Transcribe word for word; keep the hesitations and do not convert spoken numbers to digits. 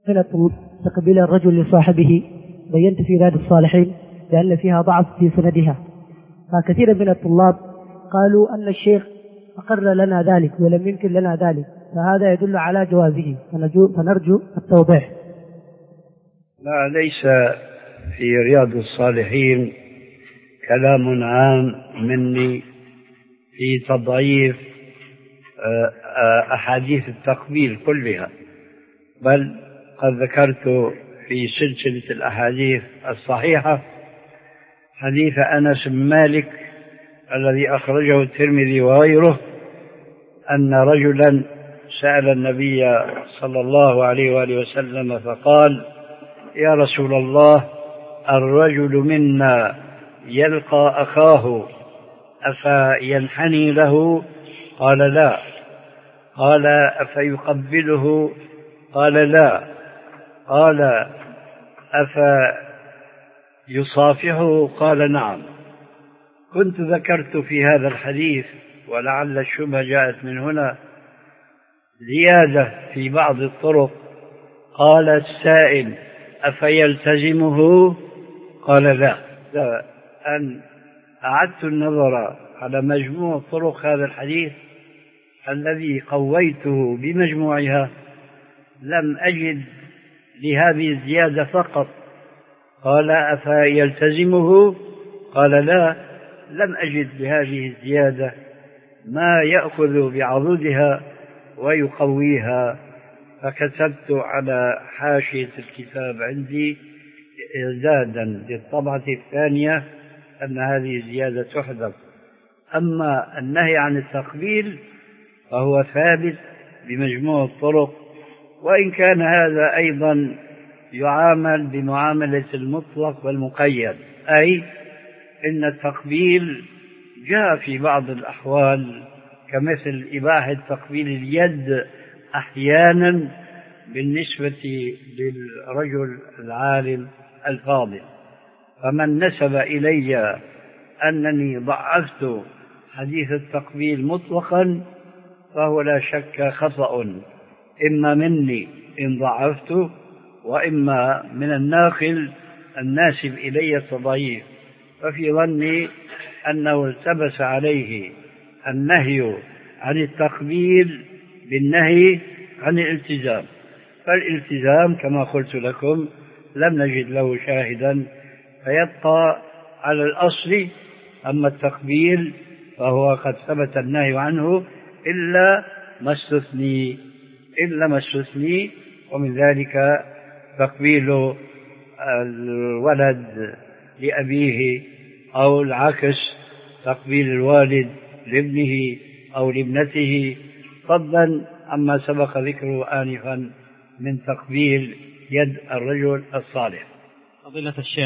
تقبيل الرجل لصاحبه بينت في رياض الصالحين لأن فيها ضعف في سندها، فكثير من الطلاب قالوا أن الشيخ أقر لنا ذلك ولم يمكن لنا ذلك، فهذا يدل على جوازه، فنرجو التوضيح. لا، ليس في رياض الصالحين كلام عام مني في تضعيف أحاديث التقبيل كلها، بل قد ذكرت في سلسلة الأحاديث الصحيحة حديث أنس بن مالك الذي أخرجه الترمذي وغيره أن رجلا سأل النبي صلى الله عليه وآله وسلم فقال: يا رسول الله، الرجل منا يلقى أخاه أفينحني له؟ قال: لا. قال: أفيقبله؟ قال: لا. قال: أفيصافحه؟ قال: نعم. كنت ذكرت في هذا الحديث، ولعل الشبهة جاءت من هنا، زيادة في بعض الطرق. قال السائل: أفيلتزمه؟ قال: لا. أن أعدت النظر على مجموع طرق هذا الحديث الذي قويته بمجموعها، لم أجد لهذه الزيادة فقط. قال: أفيلتزمه؟ قال: لا. لم أجد لهذه الزيادة ما يأخذ بعضدها ويقويها، فكتبت على حاشية الكتاب عندي إعدادا للطبعة الثانية أن هذه الزيادة تحذف. أما النهي عن التقبيل فهو ثابت بمجموع الطرق، وإن كان هذا أيضا يعامل بمعاملة المطلق والمقيد، أي إن التقبيل جاء في بعض الأحوال كمثل إباحة تقبيل اليد أحيانا بالنسبة للرجل العالم الفاضل. فمن نسب إلي أنني ضعفت حديث التقبيل مطلقا فهو لا شك خطأ، إما مني إن ضعفته، وإما من الناقل الناسب إلي التضعيف. ففي ظني أنه التبس عليه النهي عن التقبيل بالنهي عن الالتزام، فالالتزام كما قلت لكم لم نجد له شاهدا، فيبقى على الأصل. أما التقبيل فهو قد ثبت النهي عنه إلا ما استثني إلا ما استثني ومن ذلك تقبيل الولد لأبيه، أو العكس تقبيل الوالد لابنه أو لابنته، فضلا عما سبق ذكره آنفا من تقبيل يد الرجل الصالح. فضيلة الشيخ،